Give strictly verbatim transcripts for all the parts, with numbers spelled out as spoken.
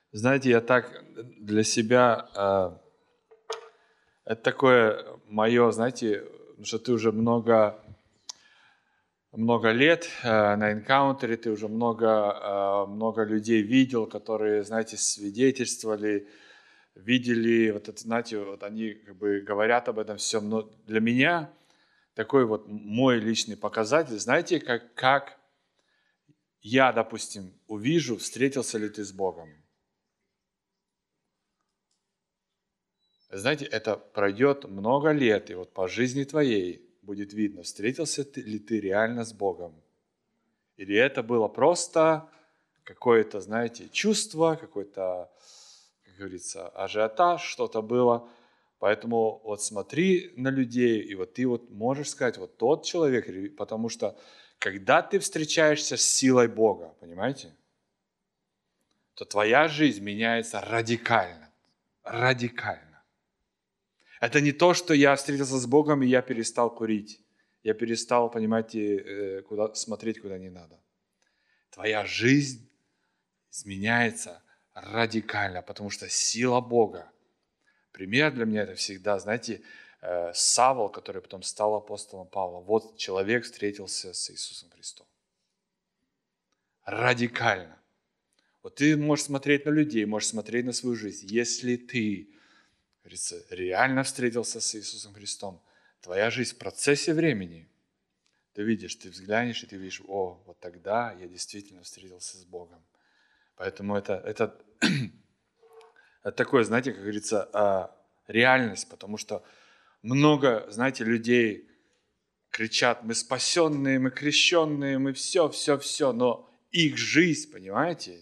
Знаете, я так для себя, э, это такое мое, знаете, что ты уже много, много лет э, на энкаунтере, ты уже много, э, много людей видел, которые, знаете, свидетельствовали, видели, вот это, знаете, вот они как бы говорят об этом всем, но для меня такой вот мой личный показатель, знаете, как, как я, допустим, увижу, встретился ли ты с Богом. Знаете, это пройдет много лет, и вот по жизни твоей будет видно, встретился ты, ли ты реально с Богом. Или это было просто какое-то, знаете, чувство, какой-то, как говорится, ажиотаж, что-то было. Поэтому вот смотри на людей, и вот ты вот можешь сказать, вот тот человек, потому что когда ты встречаешься с силой Бога, понимаете, то твоя жизнь меняется радикально. Радикально. Это не то, что я встретился с Богом, и я перестал курить. Я перестал, понимаете, куда, смотреть, куда не надо. Твоя жизнь изменяется радикально, потому что сила Бога. Пример для меня это всегда, знаете, Савл, который потом стал апостолом Павла. Вот человек встретился с Иисусом Христом. Радикально. Вот ты можешь смотреть на людей, можешь смотреть на свою жизнь. Если ты, говорится, реально встретился с Иисусом Христом, твоя жизнь в процессе времени, ты видишь, ты взглянешь, и ты видишь, о, вот тогда я действительно встретился с Богом. Поэтому это, это, это такое, знаете, как говорится, реальность, потому что много, знаете, людей кричат, мы спасенные, мы крещенные, мы все, все, все, но их жизнь, понимаете,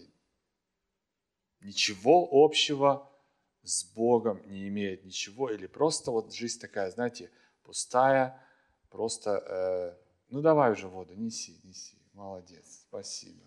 ничего общего с Богом не имеет, ничего, или просто вот жизнь такая, знаете, пустая, просто, э, ну давай уже воду, неси, неси, молодец, спасибо.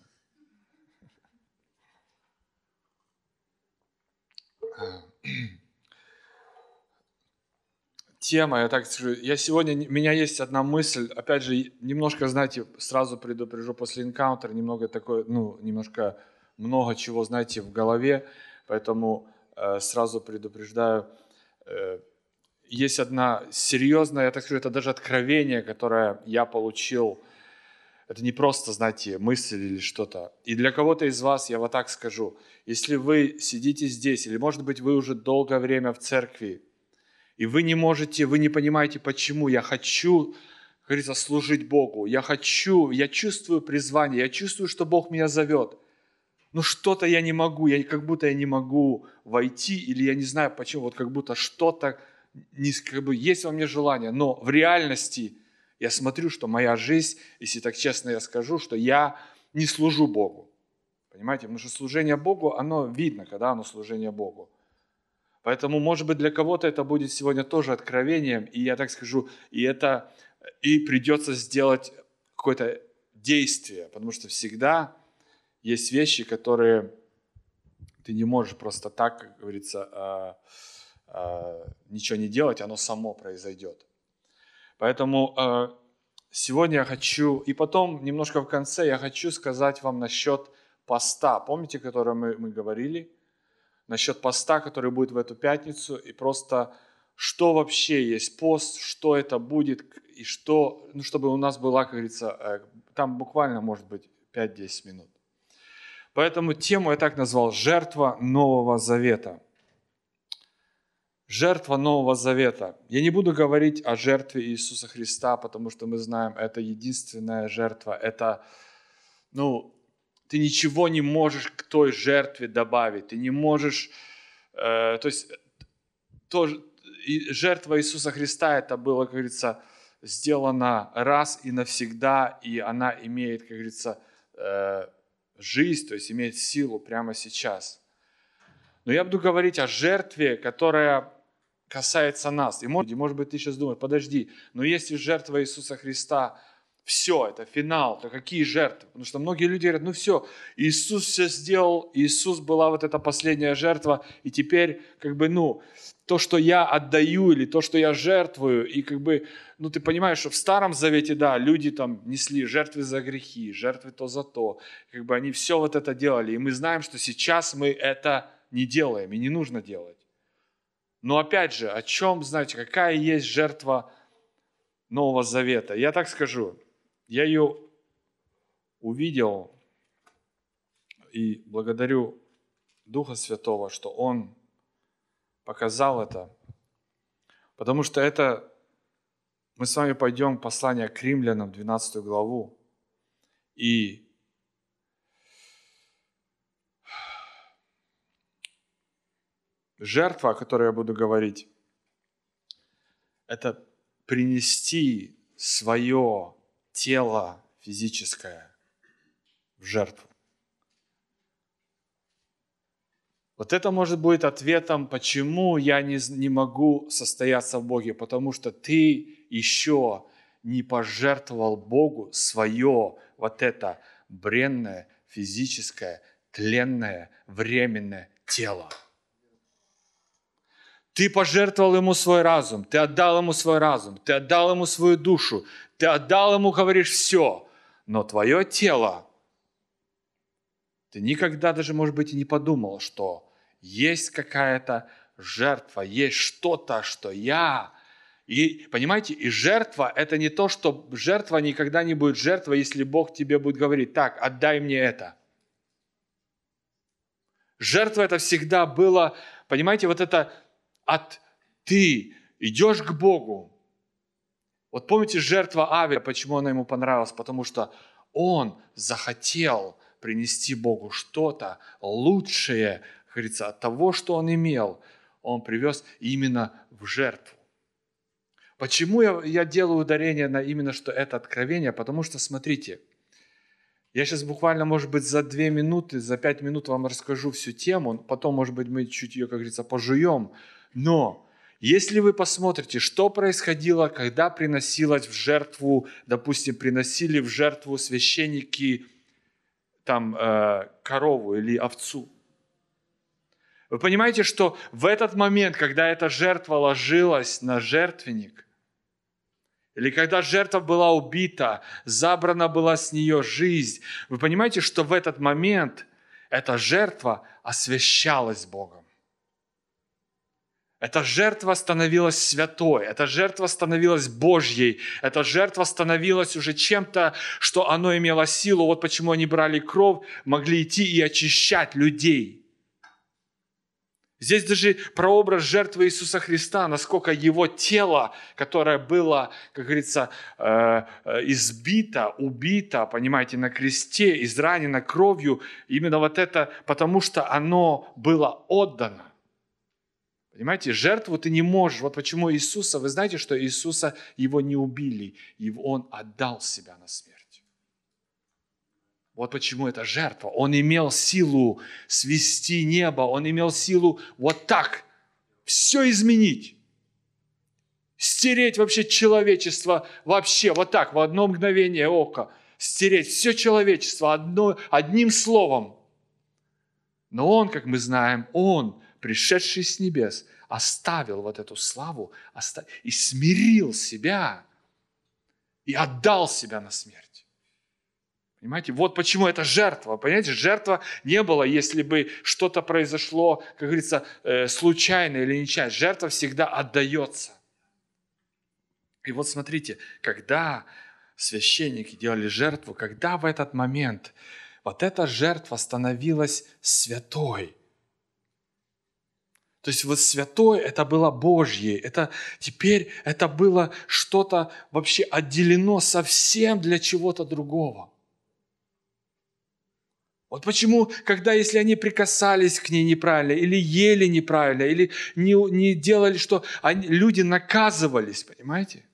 Тема, я так скажу, я сегодня, у меня есть одна мысль, опять же, немножко, знаете, сразу предупрежу, после энкаунтера немного такое, ну, немножко много чего, знаете, в голове, поэтому э, сразу предупреждаю, э, есть одна серьезная, я так скажу, это даже откровение, которое я получил, это не просто, знаете, мысль или что-то. И для кого-то из вас, я вот так скажу, если вы сидите здесь, или, может быть, вы уже долгое время в церкви, и вы не можете, вы не понимаете, почему я хочу, как говорится, служить Богу. Я хочу, я чувствую призвание, я чувствую, что Бог меня зовет. Но что-то я не могу, я как будто я не могу войти, или я не знаю почему, вот как будто что-то, не, как бы есть во мне желание, но в реальности я смотрю, что моя жизнь, если так честно я скажу, что я не служу Богу. Понимаете, потому что служение Богу, оно видно, когда оно служение Богу. Поэтому, может быть, для кого-то это будет сегодня тоже откровением, и я так скажу, и это и придется сделать какое-то действие, потому что всегда есть вещи, которые ты не можешь просто так, как говорится, а, а, ничего не делать, оно само произойдет. Поэтому а, сегодня я хочу, и потом немножко в конце я хочу сказать вам насчет поста. Помните, о котором мы, мы говорили? Насчет поста, который будет в эту пятницу, и просто что вообще есть пост, что это будет, и что, ну, чтобы у нас была, как говорится, там буквально, может быть, пять-десять минут. Поэтому тему я так назвал «Жертва Нового Завета». Жертва Нового Завета. Я не буду говорить о жертве Иисуса Христа, потому что мы знаем, это единственная жертва, это, ну, ты ничего не можешь к той жертве добавить, ты не можешь, э, то есть то, и жертва Иисуса Христа, это было, как говорится, сделано раз и навсегда, и она имеет, как говорится, э, жизнь, то есть имеет силу прямо сейчас. Но я буду говорить о жертве, которая касается нас. И может, может быть, ты сейчас думаешь, подожди, но если жертва Иисуса Христа Все, это финал, то какие жертвы? Потому что многие люди говорят, ну все, Иисус все сделал, Иисус была вот эта последняя жертва, и теперь как бы, ну, то, что я отдаю или то, что я жертвую, и как бы, ну ты понимаешь, что в Старом Завете, да, люди там несли жертвы за грехи, жертвы то за то, как бы они все вот это делали, и мы знаем, что сейчас мы это не делаем, и не нужно делать. Но опять же, о чем, знаете, какая есть жертва Нового Завета? Я так скажу, я ее увидел и благодарю Духа Святого, что Он показал это, потому что это, мы с вами пойдем в послание к Римлянам, двенадцатую главу, и жертва, о которой я буду говорить, это принести свое тело физическое в жертву. Вот это может быть ответом, почему я не, не могу состояться в Боге, потому что ты еще не пожертвовал Богу свое вот это бренное, физическое, тленное, временное тело. Ты пожертвовал Ему свой разум, ты отдал Ему свой разум, ты отдал Ему свою душу, ты отдал Ему, говоришь, все, но твое тело, ты никогда даже, может быть, и не подумал, что есть какая-то жертва, есть что-то, что я... И, понимаете, и жертва – это не то, что жертва никогда не будет жертва, если Бог тебе будет говорить, так, отдай мне это. Жертва – это всегда было, понимаете, вот это от ты идешь к Богу. Вот помните жертва Авеля, почему она ему понравилась? Потому что он захотел принести Богу что-то лучшее, как говорится, от того, что он имел. Он привез именно в жертву. Почему я, я делаю ударение на именно что это откровение? Потому что, смотрите, я сейчас буквально, может быть, за две минуты, за пять минут вам расскажу всю тему, потом, может быть, мы чуть ее, как говорится, пожуем. Но если вы посмотрите, что происходило, когда приносилось в жертву, допустим, приносили в жертву священники там, э, корову или овцу. Вы понимаете, что в этот момент, когда эта жертва ложилась на жертвенник, или когда жертва была убита, забрана была с нее жизнь, вы понимаете, что в этот момент эта жертва освящалась Богом. Эта жертва становилась святой, эта жертва становилась Божьей, эта жертва становилась уже чем-то, что оно имело силу. Вот почему они брали кровь, могли идти и очищать людей. Здесь даже прообраз жертвы Иисуса Христа, насколько Его тело, которое было, как говорится, избито, убито, понимаете, на кресте, изранено кровью, именно вот это, потому что оно было отдано. Понимаете, жертву ты не можешь. Вот почему Иисуса, вы знаете, что Иисуса, Его не убили, и Он отдал себя на смерть. Вот почему это жертва. Он имел силу свести небо, Он имел силу вот так все изменить. Стереть вообще человечество вообще вот так, в одно мгновение ока. Стереть все человечество одно, одним словом. Но Он, как мы знаем, Он, пришедший с небес, оставил вот эту славу и смирил себя и отдал себя на смерть. Понимаете, вот почему это жертва. Понимаете, жертва не было, если бы что-то произошло, как говорится, случайно или нечаянно. Жертва всегда отдается. И вот смотрите, когда священники делали жертву, когда в этот момент вот эта жертва становилась святой. То есть вот святое это было Божье, это теперь это было что-то вообще отделено совсем для чего-то другого. Вот почему, когда если они прикасались к ней неправильно, или ели неправильно, или не, не делали, что они, люди наказывались, понимаете?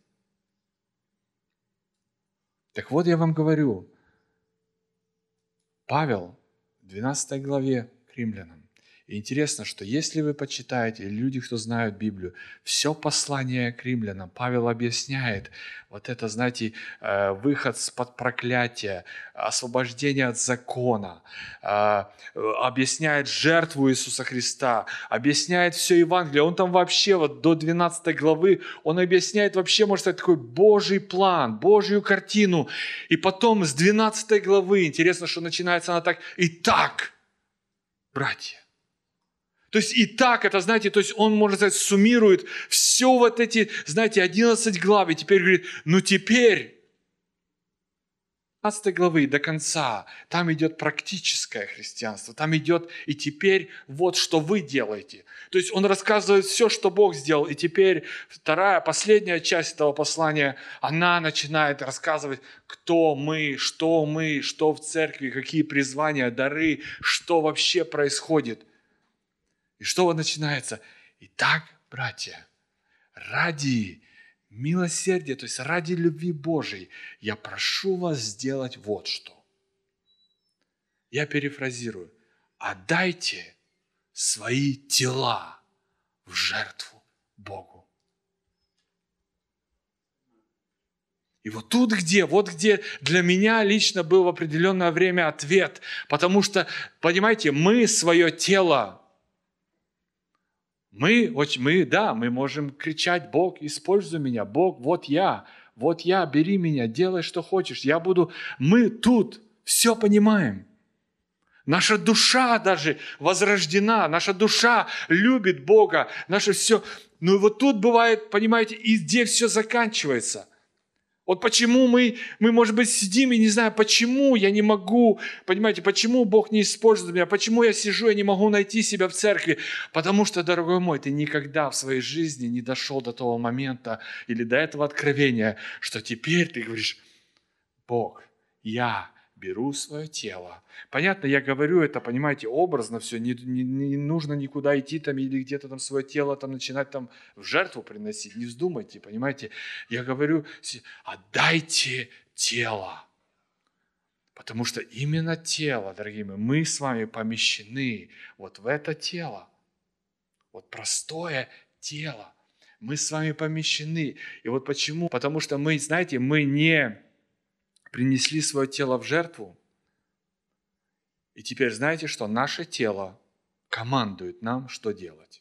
Так вот я вам говорю, Павел в двенадцатой главе к Римлянам И интересно, что если вы почитаете, или люди, кто знают Библию, все послание к римлянам, Павел объясняет вот это, знаете, э, выход из-под проклятия, освобождение от закона, э, объясняет жертву Иисуса Христа, объясняет все Евангелие. Он там вообще вот до двенадцатой главы, он объясняет вообще, можно сказать, такой Божий план, Божью картину. И потом с двенадцатой главы, интересно, что начинается она так: «Итак, братья». То есть и так, это, знаете, то есть он, можно сказать, суммирует все вот эти, знаете, одиннадцать глав, и теперь говорит: ну теперь, двенадцатой главы до конца, там идет практическое христианство, там идет и теперь вот что вы делаете. То есть он рассказывает все, что Бог сделал, и теперь вторая, последняя часть этого послания, она начинает рассказывать, кто мы, что мы, что в церкви, какие призвания, дары, что вообще происходит. И что вот начинается? Итак, братья, ради милосердия, то есть ради любви Божией, я прошу вас сделать вот что. Я перефразирую. Отдайте свои тела в жертву Богу. И вот тут где, вот где для меня лично был в определенное время ответ. Потому что, понимаете, мы свое тело, Мы, мы, да, мы можем кричать: Бог, используй меня, Бог, вот я, вот я, бери меня, делай, что хочешь, я буду. Мы тут все понимаем. Наша душа даже возрождена, наша душа любит Бога, наше все. Ну и вот тут бывает, понимаете, и где все заканчивается. Вот почему мы, мы, может быть, сидим и не знаем, почему я не могу, понимаете, почему Бог не использует меня, почему я сижу и не могу найти себя в церкви. Потому что, дорогой мой, ты никогда в своей жизни не дошел до того момента или до этого откровения, что теперь ты говоришь: Бог, я беру свое тело. Понятно, я говорю это, понимаете, образно все, не, не, не нужно никуда идти там или где-то там свое тело там начинать там в жертву приносить, не вздумайте, понимаете. Я говорю: отдайте тело. Потому что именно тело, дорогие мои, мы с вами помещены вот в это тело. Вот простое тело. Мы с вами помещены. И вот почему? Потому что мы, знаете, мы не принесли свое тело в жертву. И теперь знаете, что наше тело командует нам, что делать.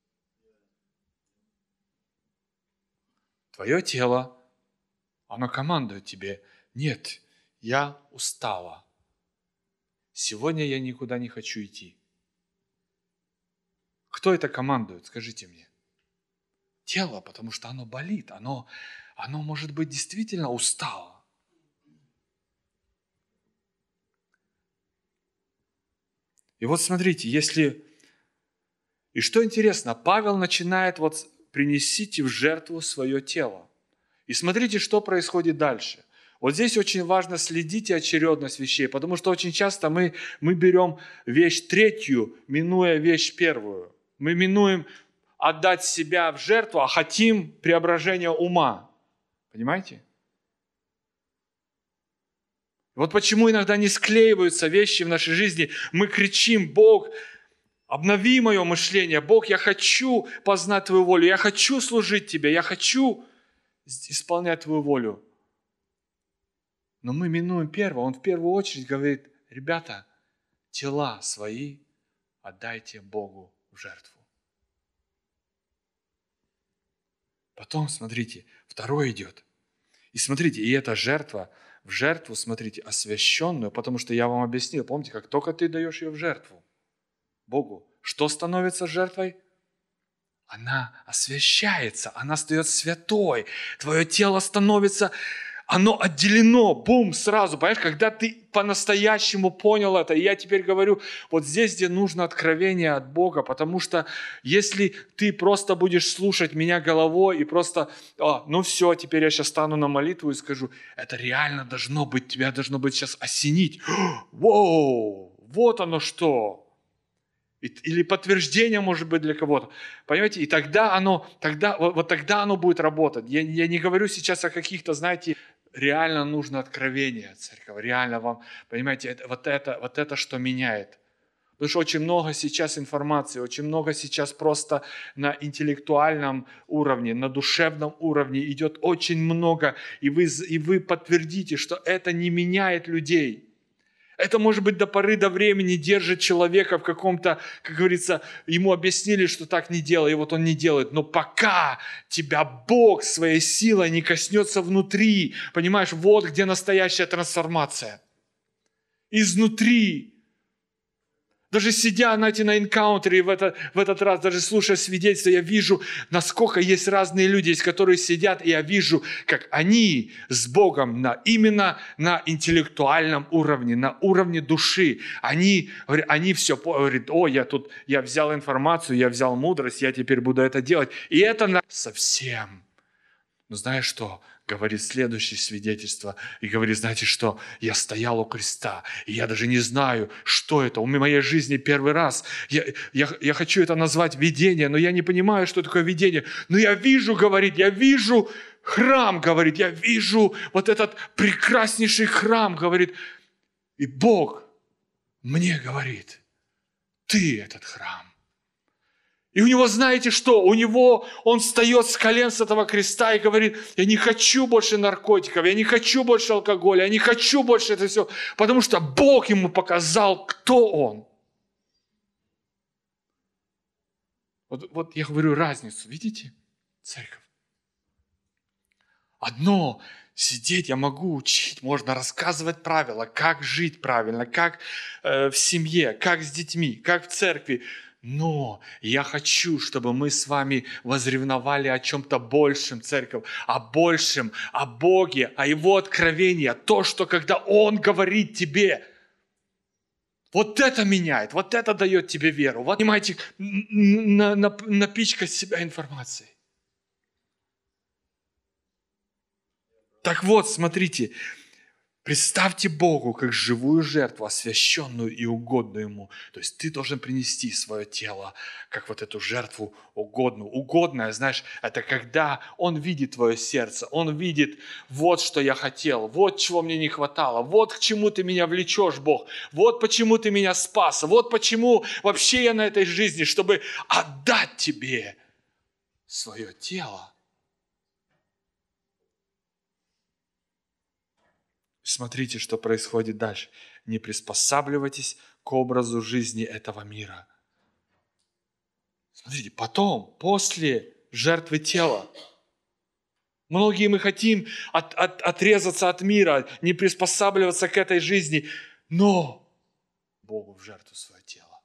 Твое тело, оно командует тебе: нет, я устала. Сегодня я никуда не хочу идти. Кто это командует, скажите мне? Тело, потому что оно болит, оно, оно может быть действительно устало. И вот смотрите, если... И что интересно, Павел начинает вот: принесите в жертву свое тело. И смотрите, что происходит дальше. Вот здесь очень важно следить очередность вещей, потому что очень часто мы, мы берем вещь третью, минуя вещь первую. Мы минуем отдать себя в жертву, а хотим преображения ума. Понимаете? Вот почему иногда не склеиваются вещи в нашей жизни. Мы кричим: Бог, обнови мое мышление. Бог, я хочу познать Твою волю. Я хочу служить Тебе. Я хочу исполнять Твою волю. Но мы минуем первое. Он в первую очередь говорит: ребята, тела свои отдайте Богу в жертву. Потом, смотрите, второе идет. И смотрите, и эта жертва, в жертву, смотрите, освященную, потому что я вам объяснил, помните, как только ты даешь ее в жертву Богу, что становится жертвой? Она освящается, она стает святой. Твое тело становится, оно отделено, бум, сразу. Понимаешь, когда ты по-настоящему понял это, и я теперь говорю, вот здесь, где нужно откровение от Бога, потому что если ты просто будешь слушать меня головой и просто, о, ну все, теперь я сейчас стану на молитву и скажу, это реально должно быть, тебя должно быть сейчас осенить. Воу, вот оно что. Или подтверждение, может быть, для кого-то. Понимаете? И тогда оно, тогда, вот, вот тогда оно будет работать. Я, я не говорю сейчас о каких-то, знаете, реально нужно откровение, церковь. Реально вам, понимаете, это, вот, это, вот это, что меняет. Потому что очень много сейчас информации, очень много сейчас просто на интеллектуальном уровне, на душевном уровне идет очень много. И вы, и вы подтвердите, что это не меняет людей. Это, может быть, до поры до времени держит человека в каком-то, как говорится, ему объяснили, что так не делай, и вот он не делает. Но пока тебя Бог своей силой не коснется внутри, понимаешь, вот где настоящая трансформация. Изнутри. Даже сидя, знаете, на энкаунтере в, это, в этот раз, даже слушая свидетельства, я вижу, насколько есть разные люди, которые сидят, и я вижу, как они с Богом на, именно на интеллектуальном уровне, на уровне души. Они, они все говорят, о, я тут, я взял информацию, я взял мудрость, я теперь буду это делать. И это на... совсем. Но знаешь что? Говорит следующее свидетельство. И говорит, знаете что? Я стоял у креста, и я даже не знаю, что это. У меня в моей жизни первый раз. Я, я, я хочу это назвать видение, но я не понимаю, что такое видение. Но я вижу, говорит, я вижу храм, говорит, я вижу вот этот прекраснейший храм, говорит. И Бог мне говорит, ты этот храм. И у него, знаете что, у него, он встает с колен с этого креста и говорит, я не хочу больше наркотиков, я не хочу больше алкоголя, я не хочу больше это все, потому что Бог ему показал, кто он. Вот, вот я говорю разницу, видите, церковь? Одно, сидеть я могу учить, можно рассказывать правила, как жить правильно, как э, в семье, как с детьми, как в церкви. Но я хочу, чтобы мы с вами возревновали о чем-то большем, церковь, о большем, о Боге, о Его откровении, о том, что когда Он говорит тебе, вот это меняет, вот это дает тебе веру. Вот, понимаете, на, на, напичкать себя информацией. Так вот, смотрите, представьте Богу как живую жертву, освященную и угодную Ему. То есть ты должен принести свое тело, как вот эту жертву угодную. Угодное, знаешь, это когда Он видит твое сердце, Он видит, вот что я хотел, вот чего мне не хватало, вот к чему ты меня влечешь, Бог, вот почему ты меня спас, вот почему вообще я на этой жизни, чтобы отдать тебе свое тело. Смотрите, что происходит дальше. Не приспосабливайтесь к образу жизни этого мира. Смотрите, потом, после жертвы тела, многие мы хотим от, от, отрезаться от мира, не приспосабливаться к этой жизни, но Богу в жертву свое тело.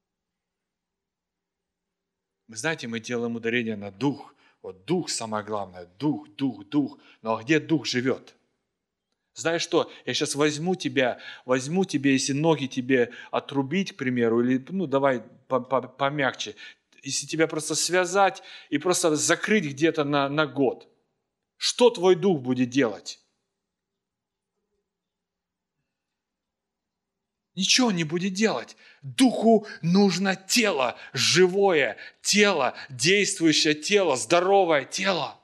Вы знаете, мы делаем ударение на дух. Вот дух самое главное. Дух, дух, дух. Но где дух живет? Знаешь что, я сейчас возьму тебя, возьму тебе, если ноги тебе отрубить, к примеру, или, ну, давай помягче, если тебя просто связать и просто закрыть где-то на, на год, что твой дух будет делать? Ничего не будет делать. Духу нужно тело, живое тело, действующее тело, здоровое тело.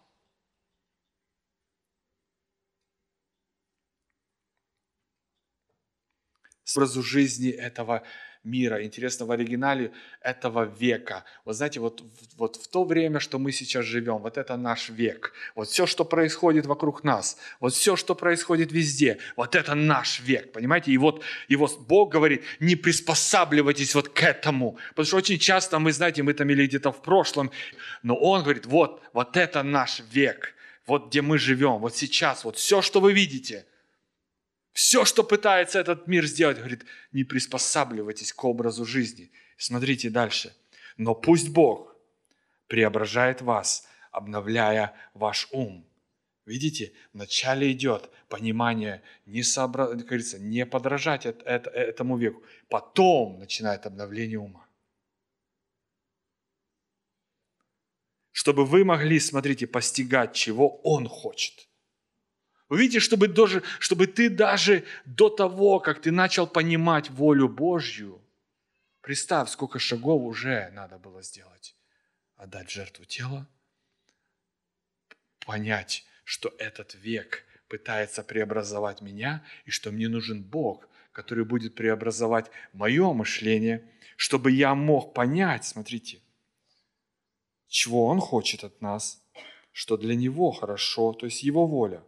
Образу жизни этого мира, интересно, в оригинале этого века. Вот знаете, вот, вот в то время, что мы сейчас живем, вот это наш век. Вот все, что происходит вокруг нас, вот все, что происходит везде, вот это наш век, понимаете? И вот, и вот Бог говорит, не приспосабливайтесь вот к этому. Потому что очень часто мы, знаете, мы там или где-то в прошлом, но Он говорит, вот, вот это наш век, вот где мы живем, вот сейчас, вот все, что вы видите – все, что пытается этот мир сделать, говорит, не приспосабливайтесь к образу жизни. Смотрите дальше. Но пусть Бог преображает вас, обновляя ваш ум. Видите, вначале идет понимание, не, сообра... как говорится, не подражать этому веку. Потом начинает обновление ума. Чтобы вы могли, смотрите, постигать, чего Он хочет. Вы видите, чтобы, даже, чтобы ты даже до того, как ты начал понимать волю Божью, представь, сколько шагов уже надо было сделать. Отдать жертву тела, понять, что этот век пытается преобразовать меня, и что мне нужен Бог, который будет преобразовать мое мышление, чтобы я мог понять, смотрите, чего Он хочет от нас, что для Него хорошо, то есть Его воля.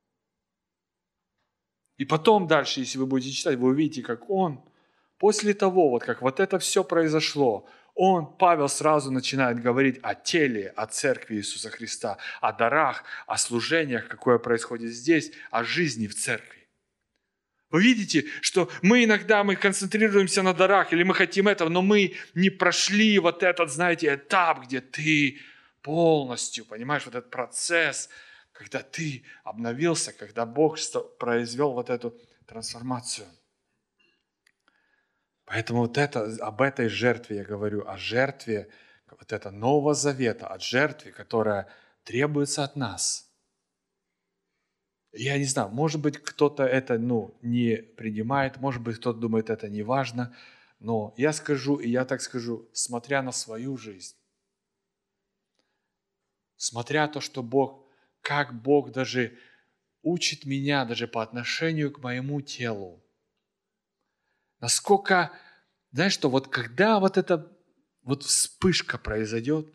И потом дальше, если вы будете читать, вы увидите, как Он, после того, вот как вот это все произошло, он, Павел, сразу начинает говорить о теле, о церкви Иисуса Христа, о дарах, о служениях, какое происходит здесь, о жизни в церкви. Вы видите, что мы иногда мы концентрируемся на дарах, или мы хотим этого, но мы не прошли вот этот, знаете, этап, где ты полностью, понимаешь, вот этот процесс, когда ты обновился, когда Бог произвел вот эту трансформацию. Поэтому вот это, об этой жертве я говорю, о жертве вот это Нового Завета, о жертве, которая требуется от нас. Я не знаю, может быть, кто-то это ну, не принимает, может быть, кто-то думает, это не важно, но я скажу, и я так скажу, смотря на свою жизнь, смотря то, что Бог, как Бог даже учит меня даже по отношению к моему телу, насколько, знаешь что, вот когда вот эта вот вспышка произойдет,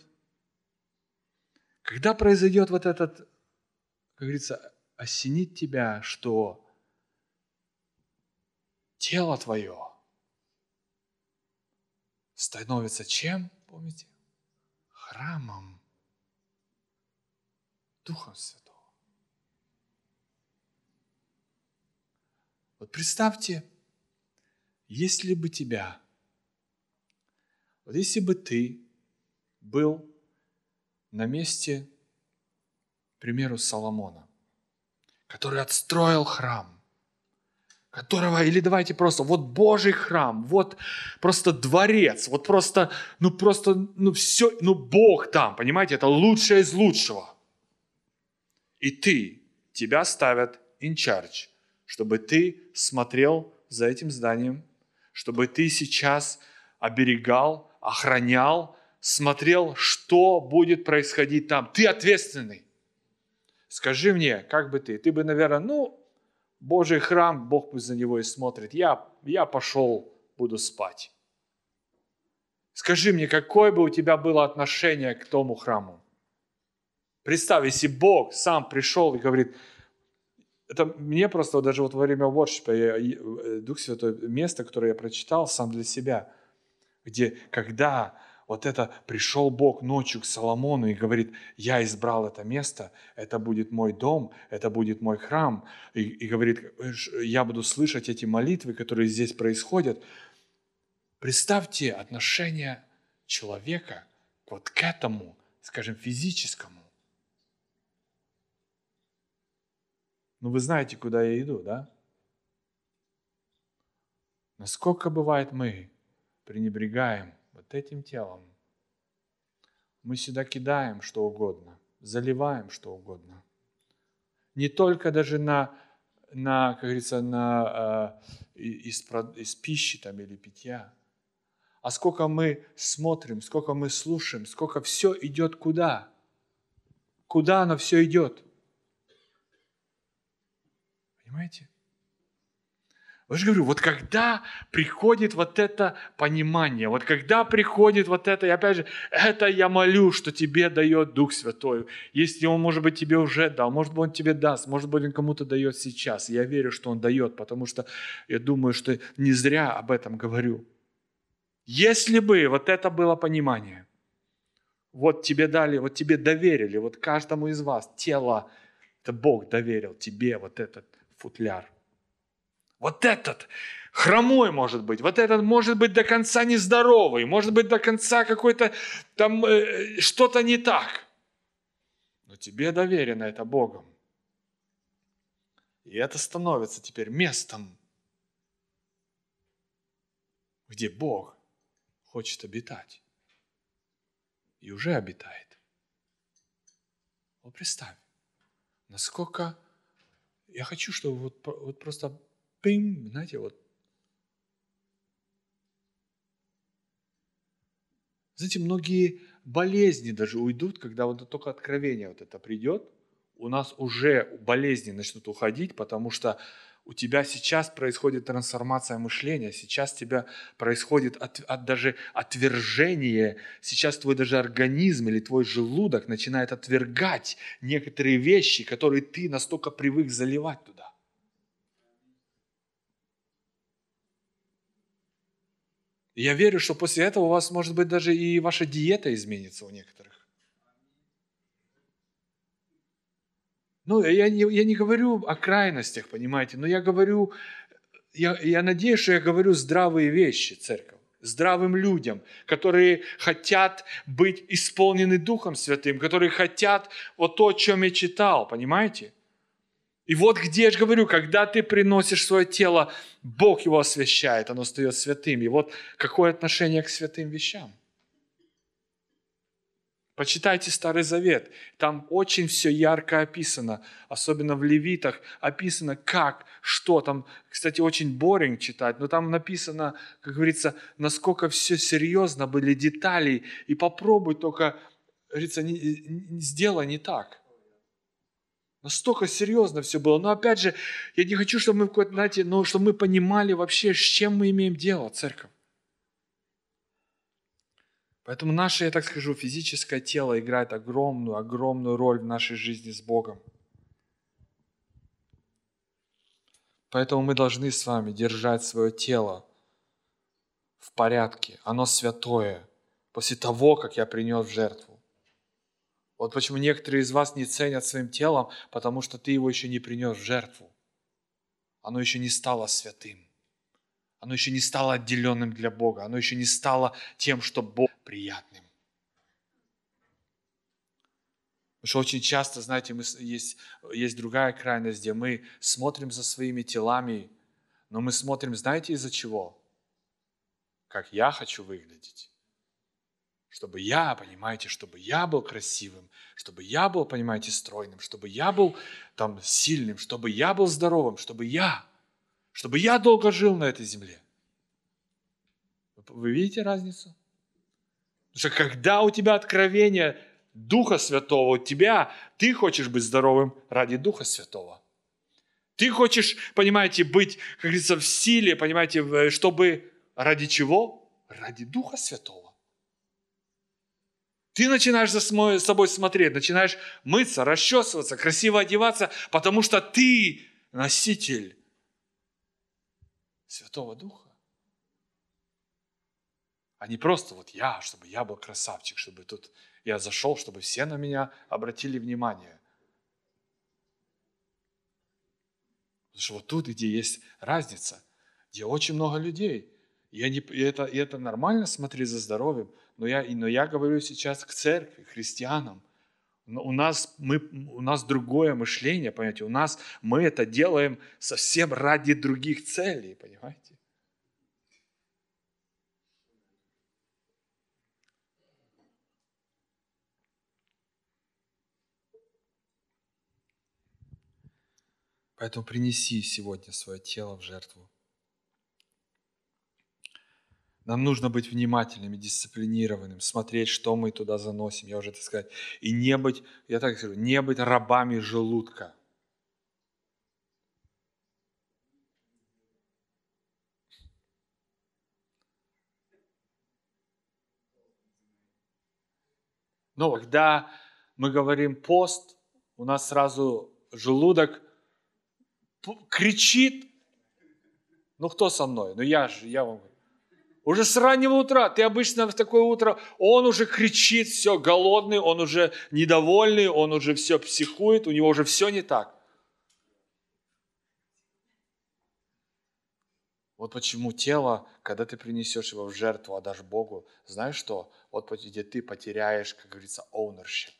когда произойдет вот этот, как говорится, осенит тебя, что тело твое становится чем, помните? Храмом Духа Святого. Вот представьте, если бы тебя, вот если бы ты был на месте, к примеру, Соломона, который отстроил храм, которого, или давайте просто, вот Божий храм, вот просто дворец, вот просто, ну просто, ну все, ну Бог там, понимаете, это лучшее из лучшего. И ты, тебя ставят in charge, чтобы ты смотрел за этим зданием, чтобы ты сейчас оберегал, охранял, смотрел, что будет происходить там. Ты ответственный. Скажи мне, как бы ты? Ты бы, наверное, ну, Божий храм, Бог пусть за него и смотрит. Я, я пошел, буду спать. Скажи мне, какое бы у тебя было отношение к тому храму? Представь, если Бог сам пришел и говорит, это мне просто даже вот во время воршипа Дух Святой, место, которое я прочитал сам для себя, где когда вот это пришел Бог ночью к Соломону и говорит, я избрал это место, это будет мой дом, это будет мой храм, и, и говорит, я буду слышать эти молитвы, которые здесь происходят. Представьте отношение человека вот к этому, скажем, физическому. Ну, вы знаете, куда я иду, да? Насколько бывает мы пренебрегаем вот этим телом. Мы сюда кидаем что угодно, заливаем что угодно. Не только даже на, на как говорится, на, э, из, из пищи там, или питья, а сколько мы смотрим, сколько мы слушаем, сколько все идет куда? Куда оно все идет? Понимаете? Я же говорю, вот когда приходит вот это понимание, вот когда приходит вот это, и опять же, это я молю, что тебе дает Дух Святой. Если Он, может быть, тебе уже дал, может быть, Он тебе даст, может быть, Он кому-то дает сейчас. Я верю, что Он дает, потому что я думаю, что не зря об этом говорю. Если бы вот это было понимание, вот тебе дали, вот тебе доверили, вот каждому из вас тело, это Бог доверил тебе вот этот футляр. Вот этот хромой может быть, вот этот может быть до конца нездоровый, может быть до конца какой-то там э, что-то не так. Но тебе доверено это Богом. И это становится теперь местом, где Бог хочет обитать. И уже обитает. Вот представь, насколько я хочу, чтобы вот, вот просто пим, знаете, вот. Знаете, многие болезни даже уйдут, когда вот только откровение вот это придет. У нас уже болезни начнут уходить, потому что У тебя сейчас происходит трансформация мышления, сейчас у тебя происходит от, от даже отвержение, сейчас твой даже организм или твой желудок начинает отвергать некоторые вещи, которые ты настолько привык заливать туда. И я верю, что после этого у вас, может быть, даже и ваша диета изменится у некоторых. Ну, я не, я не говорю о крайностях, понимаете, но я говорю, я, я надеюсь, что я говорю здравые вещи, церковь, здравым людям, которые хотят быть исполнены Духом Святым, которые хотят вот то, о чем я читал, понимаете? И вот где я же говорю, когда ты приносишь свое тело, Бог его освящает, оно стает святым. И вот какое отношение к святым вещам? Почитайте Старый Завет, там очень все ярко описано, особенно в Левитах описано как, что там, кстати, очень boring читать, но там написано, как говорится, насколько все серьезно были детали, и попробуй только, говорится, не, не, сделай не так. Настолько серьезно все было, но опять же, я не хочу, чтобы мы, какой-то, знаете, ну, чтобы мы понимали вообще, с чем мы имеем дело, церковь. Поэтому наше, я так скажу, физическое тело играет огромную, огромную роль в нашей жизни с Богом. Поэтому мы должны с вами держать свое тело в порядке. Оно святое. После того, как я принес в жертву. Вот почему некоторые из вас не ценят своим телом, потому что ты его еще не принес в жертву. Оно еще не стало святым. Оно еще не стало отделенным для Бога. Оно еще не стало тем, что Бог приятным. Потому что очень часто, знаете, мы, есть, есть другая крайность, где мы смотрим за своими телами, но мы смотрим, знаете, из-за чего? Как я хочу выглядеть. Чтобы я, понимаете, чтобы я был красивым, чтобы я был, понимаете, стройным, чтобы я был там сильным, чтобы я был здоровым, чтобы я, чтобы я долго жил на этой земле. Вы видите разницу? Потому что когда у тебя откровение Духа Святого, у тебя, ты хочешь быть здоровым ради Духа Святого. Ты хочешь, понимаете, быть, как говорится, в силе, понимаете, чтобы ради чего? Ради Духа Святого. Ты начинаешь за собой смотреть, начинаешь мыться, расчесываться, красиво одеваться, потому что ты носитель Святого Духа. А не просто вот я, чтобы я был красавчик, чтобы тут я зашел, чтобы все на меня обратили внимание. Потому что вот тут, где есть разница, где очень много людей. И, они, и, это, и это нормально смотреть за здоровьем, но я, но я говорю сейчас к церкви, к христианам. Но у нас, мы, у нас другое мышление, понимаете, у нас мы это делаем совсем ради других целей, понимаете. Поэтому принеси сегодня свое тело в жертву. Нам нужно быть внимательными, дисциплинированными, смотреть, что мы туда заносим, я уже так сказать. И не быть, я так скажу, не быть рабами желудка. Но когда мы говорим пост, у нас сразу желудок кричит. Ну кто со мной? Ну я же, я вам говорю. Уже с раннего утра, ты обычно в такое утро, он уже кричит, все, голодный, он уже недовольный, он уже все психует, у него уже все не так. Вот почему тело, когда ты принесешь его в жертву, отдашь Богу, знаешь что? Вот где ты потеряешь, как говорится, ownership.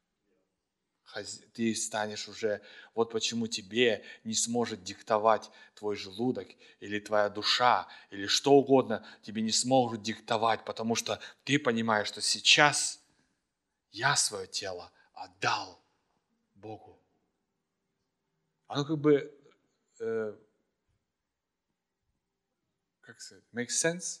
Ты станешь уже, вот почему тебе не сможет диктовать твой желудок или твоя душа, или что угодно тебе не сможет диктовать, потому что ты понимаешь, что сейчас я свое тело отдал Богу. Оно как бы, э, как сказать, makes sense?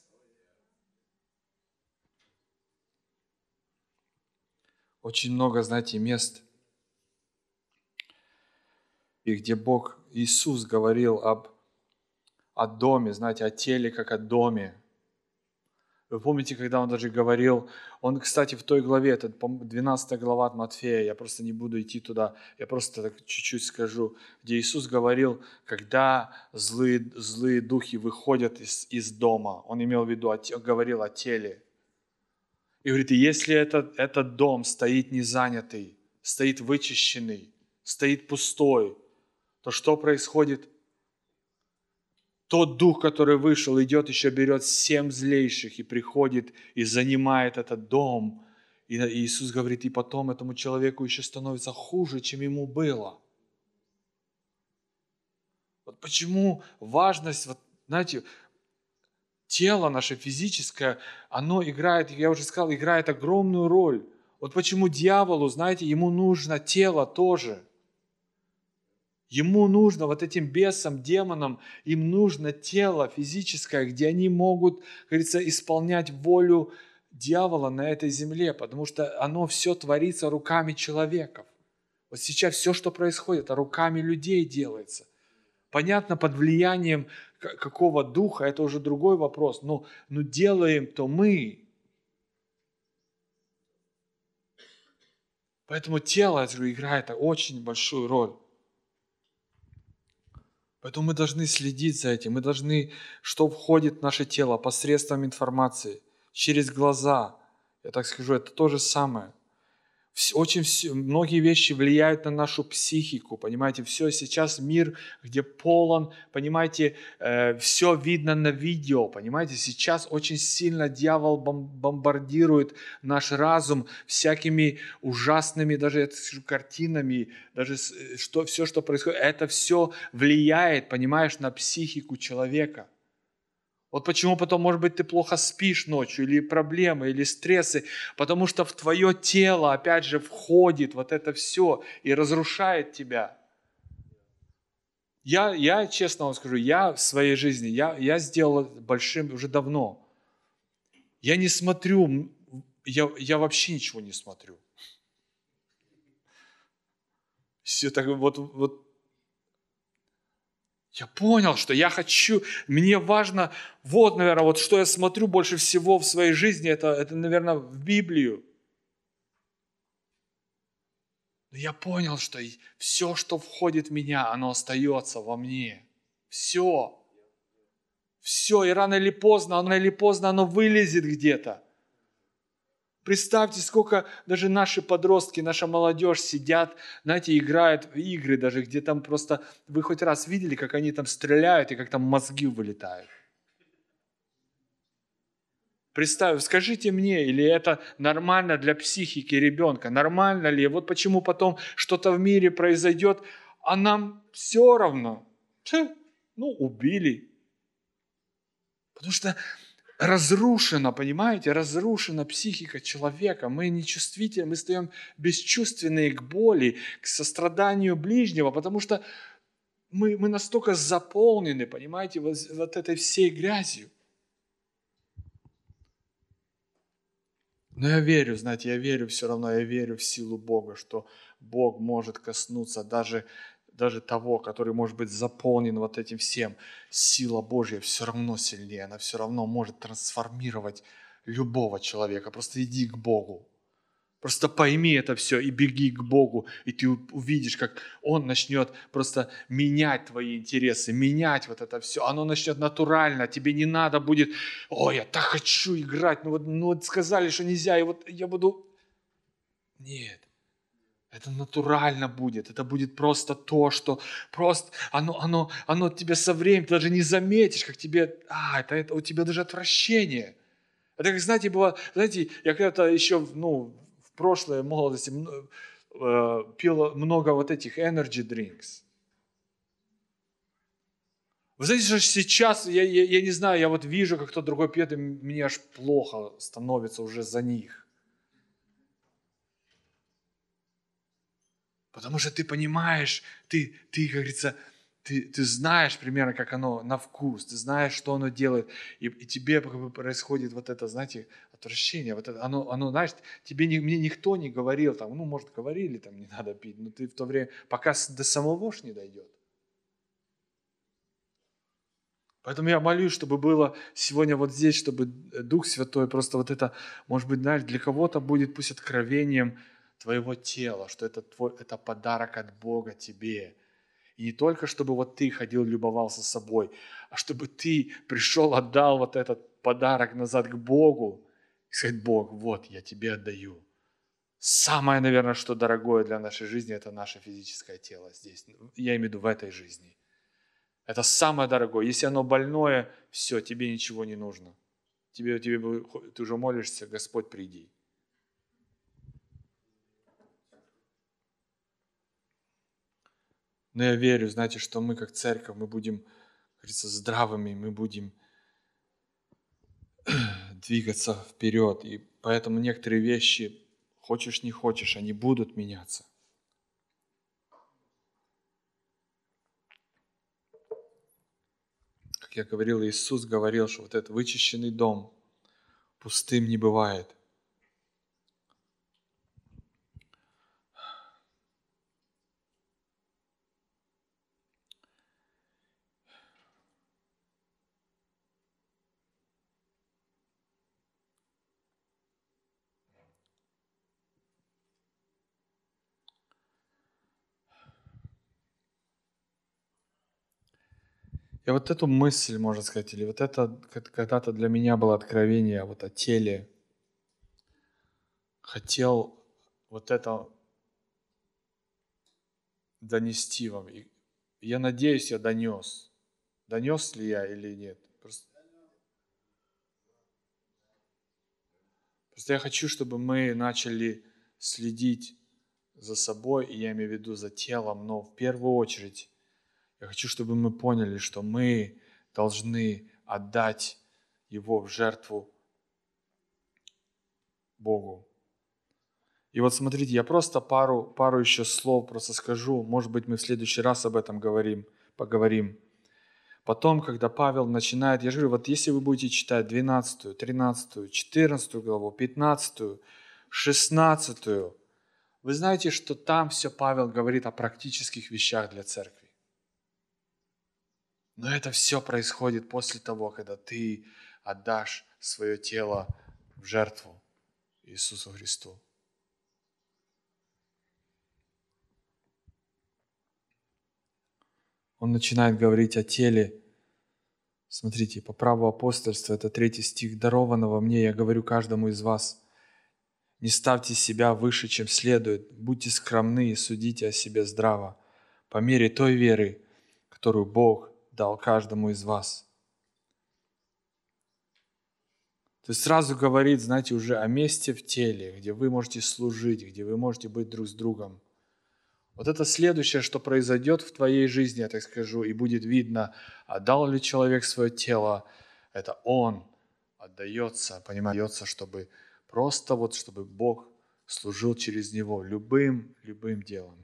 Очень много, знаете, мест, и где Бог Иисус говорил об, о доме, знаете, о теле как о доме. Вы помните, когда Он даже говорил, Он, кстати, в той главе, это двенадцатая глава от Матфея, я просто не буду идти туда, я просто так чуть-чуть скажу, где Иисус говорил, когда злые, злые духи выходят из, из дома, Он имел в виду, говорил о теле. И говорит, если этот, этот дом стоит незанятый, стоит вычищенный, стоит пустой, то что происходит? Тот дух, который вышел, идет, еще берет семь злейших и приходит и занимает этот дом. И Иисус говорит, и потом этому человеку еще становится хуже, чем ему было. Вот почему важность, вот, знаете, тело наше физическое, оно играет, я уже сказал, играет огромную роль. Вот почему дьяволу, знаете, ему нужно тело тоже. Ему нужно, вот этим бесам, демонам, им нужно тело физическое, где они могут, как говорится, исполнять волю дьявола на этой земле, потому что оно все творится руками человеков. Вот сейчас все, что происходит, это руками людей делается. Понятно, под влиянием какого духа, это уже другой вопрос, но, но делаем-то мы. Поэтому тело играет очень большую роль. Поэтому мы должны следить за этим. Мы должны, что входит в наше тело посредством информации, через глаза. Я так скажу, это то же самое. Очень все, многие вещи влияют на нашу психику, понимаете, все сейчас мир, где полон, понимаете, э, все видно на видео, понимаете, сейчас очень сильно дьявол бомбардирует наш разум всякими ужасными даже я скажу, картинами, даже что, все, что происходит, это все влияет, понимаешь, на психику человека. Вот почему потом, может быть, ты плохо спишь ночью, или проблемы, или стрессы, потому что в твое тело, опять же, входит вот это все и разрушает тебя. Я, я честно вам скажу, я в своей жизни, я, я сделал большим уже давно. Я не смотрю, я, я вообще ничего не смотрю. Все так вот, вот. Я понял, что я хочу, мне важно, вот, наверное, вот что я смотрю больше всего в своей жизни, это, это наверное, в Библию. Но я понял, что все, что входит в меня, оно остается во мне. Все. Все, и рано или поздно, рано или поздно оно вылезет где-то. Представьте, сколько даже наши подростки, наша молодежь сидят, знаете, играют в игры даже, где там просто... Вы хоть раз видели, как они там стреляют и как там мозги вылетают? Представь, скажите мне, или это нормально для психики ребенка? Нормально ли? Вот почему потом что-то в мире произойдет, а нам все равно. Ну, убили. Потому что разрушена, понимаете, разрушена психика человека. Мы нечувствительны, мы стаем бесчувственные к боли, к состраданию ближнего, потому что мы, мы настолько заполнены, понимаете, вот, вот этой всей грязью. Но я верю, знаете, я верю все равно, я верю в силу Бога, что Бог может коснуться даже, даже того, который может быть заполнен вот этим всем. Сила Божья все равно сильнее, она все равно может трансформировать любого человека. Просто иди к Богу. Просто пойми это все и беги к Богу, и ты увидишь, как Он начнет просто менять твои интересы, менять вот это все. Оно начнет натурально, тебе не надо будет, ой, я так хочу играть, ну вот, ну вот сказали, что нельзя, и вот я буду... Нет, это натурально будет, это будет просто то, что просто, оно, оно, оно тебе со временем, ты даже не заметишь, как тебе, а, это, это у тебя даже отвращение. Это как, знаете, было, знаете, я когда-то еще, ну, в прошлой молодости э, пил много вот этих energy drinks. Вы знаете, что сейчас, я, я, я не знаю, я вот вижу, как кто-то другой пьет, и мне аж плохо становится уже за них. Потому что ты понимаешь, ты, ты как говорится, ты, ты знаешь примерно, как оно на вкус, ты знаешь, что оно делает, и, и тебе как бы происходит вот это, знаете, отвращение, вот это, оно, оно, знаешь, тебе не, мне никто не говорил, там, ну, может, говорили, там, не надо пить, но ты в то время, пока до самого ж не дойдет. Поэтому я молюсь, чтобы было сегодня вот здесь, чтобы Дух Святой просто вот это, может быть, знаешь, для кого-то будет пусть откровением твоего тела, что это, твой, это подарок от Бога тебе. И не только, чтобы вот ты ходил, любовался собой, а чтобы ты пришел, отдал вот этот подарок назад к Богу и сказать: Бог, вот я тебе отдаю. Самое, наверное, что дорогое для нашей жизни, это наше физическое тело здесь. Я имею в виду в этой жизни. Это самое дорогое. Если оно больное, все, тебе ничего не нужно. Тебе, тебе, ты уже молишься: Господь, приди. Но я верю, знаете, что мы как церковь, мы будем, как говорится, здравыми, мы будем двигаться вперед. И поэтому некоторые вещи, хочешь не хочешь, они будут меняться. Как я говорил, Иисус говорил, что вот этот вычищенный дом пустым не бывает. И вот эту мысль, можно сказать, или вот это когда-то для меня было откровение вот о теле. Хотел вот это донести вам. И я надеюсь, я донес. Донес ли я или нет? Просто, просто я хочу, чтобы мы начали следить за собой, и я имею в виду за телом, но в первую очередь я хочу, чтобы мы поняли, что мы должны отдать его в жертву Богу. И вот смотрите, я просто пару, пару еще слов просто скажу. Может быть, мы в следующий раз об этом говорим, поговорим. Потом, когда Павел начинает, я же говорю, вот если вы будете читать двенадцатую, тринадцатую, четырнадцатую главу, пятнадцатую, шестнадцатую, вы знаете, что там все Павел говорит о практических вещах для церкви. Но это все происходит после того, когда ты отдашь свое тело в жертву Иисусу Христу. Он начинает говорить о теле. Смотрите, по праву апостольства, это третий стих: «Дарованного мне, я говорю каждому из вас, не ставьте себя выше, чем следует, будьте скромны и судите о себе здраво, по мере той веры, которую Бог дал каждому из вас». То есть сразу говорит, знаете, уже о месте в теле, где вы можете служить, где вы можете быть друг с другом. Вот это следующее, что произойдет в твоей жизни, я так скажу, и будет видно, отдал ли человек свое тело. Это он отдается, понимается, чтобы просто вот, чтобы Бог служил через него любым, любым делом.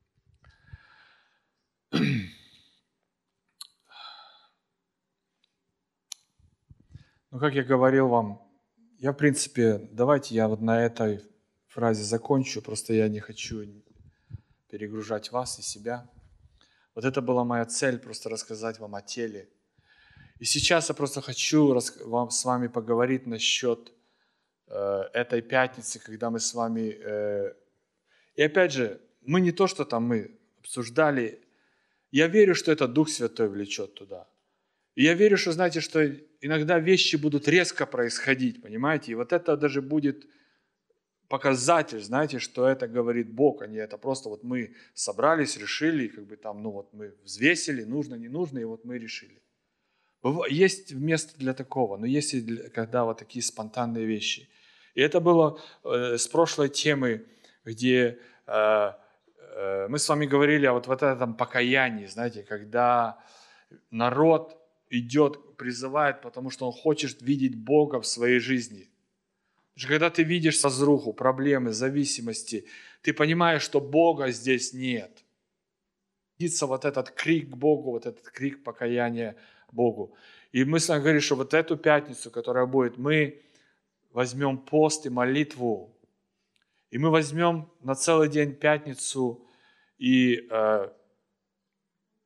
Ну, как я говорил вам, я, в принципе, давайте я вот на этой фразе закончу, просто я не хочу перегружать вас и себя. Вот это была моя цель, просто рассказать вам о теле. И сейчас я просто хочу вам, с вами поговорить насчет э, этой пятницы, когда мы с вами... Э, и опять же, мы не то, что там мы обсуждали. Я верю, что это Дух Святой влечет туда. И я верю, что, знаете, что иногда вещи будут резко происходить, понимаете? И вот это даже будет показатель, знаете, что это говорит Бог, а не это просто вот мы собрались, решили, как бы там, ну вот мы взвесили, нужно, не нужно, и вот мы решили. Есть место для такого, но есть и для, когда вот такие спонтанные вещи. И это было э, с прошлой темы, где э, э, мы с вами говорили о вот, вот этом покаянии, знаете, когда народ идет, призывает, потому что он хочет видеть Бога в своей жизни. Потому что когда ты видишь разруху, проблемы, зависимости, ты понимаешь, что Бога здесь нет. Видится вот этот крик к Богу, вот этот крик покаяния Богу. И мы с вами говорим, что вот эту пятницу, которая будет, мы возьмем пост и молитву, и мы возьмем на целый день пятницу, и э,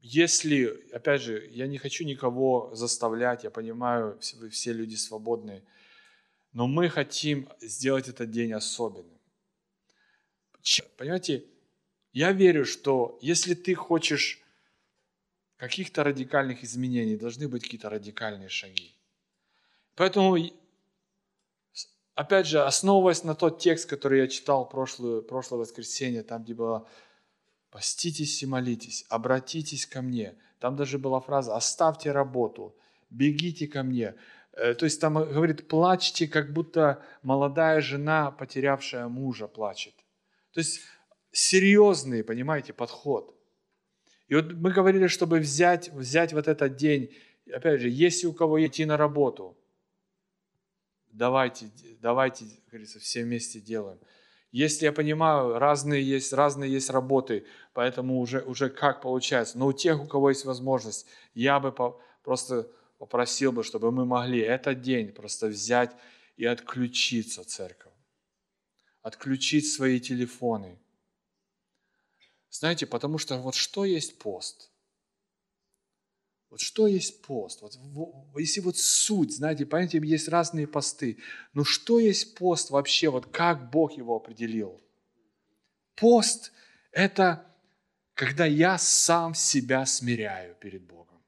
если, опять же, я не хочу никого заставлять, я понимаю, вы все люди свободные, но мы хотим сделать этот день особенным. Понимаете, я верю, что если ты хочешь каких-то радикальных изменений, должны быть какие-то радикальные шаги. Поэтому, опять же, основываясь на тот текст, который я читал прошлое, прошлое воскресенье, там, где было «поститесь и молитесь, обратитесь ко мне». Там даже была фраза «оставьте работу, бегите ко мне». То есть там говорит «плачьте, как будто молодая жена, потерявшая мужа, плачет». То есть серьезный, понимаете, подход. И вот мы говорили, чтобы взять, взять вот этот день, опять же, если у кого идти на работу, давайте, давайте, как говорится, все вместе делаем. Если я понимаю, разные есть, разные есть работы, поэтому уже, уже как получается. Но у тех, у кого есть возможность, я бы по, просто попросил бы, чтобы мы могли этот день просто взять и отключиться, церковь. Отключить свои телефоны. Знаете, потому что вот что есть пост? Вот что есть пост? Вот, если вот суть, знаете, понимаете, есть разные посты. Но что есть пост вообще? Вот как Бог его определил? Пост – это когда я сам себя смиряю перед Богом.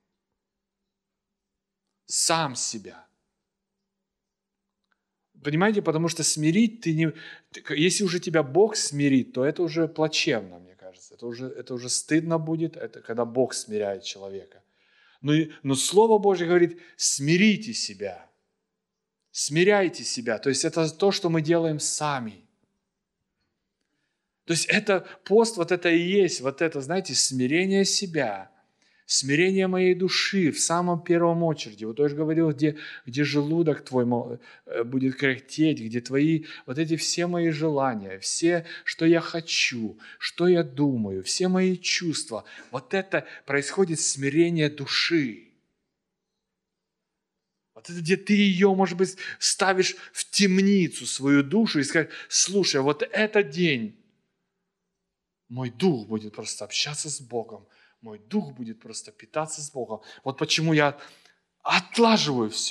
Сам себя. Понимаете, потому что смирить ты не... Если уже тебя Бог смирит, то это уже плачевно, мне кажется. Это уже, это уже стыдно будет, это когда Бог смиряет человека. Но, но Слово Божье говорит, смирите себя. Смиряйте себя. То есть это то, что мы делаем сами. То есть это пост, вот это и есть, вот это, знаете, смирение себя, смирение моей души в самом первом очереди. Вот я же говорил, где, где желудок твой будет кряхтеть, где твои, вот эти все мои желания, все, что я хочу, что я думаю, все мои чувства. Вот это происходит смирение души. Вот это, где ты ее, может быть, ставишь в темницу, свою душу, и скажешь, слушай, вот этот день мой дух будет просто общаться с Богом, мой дух будет просто питаться с Богом. Вот почему я отлаживаю все.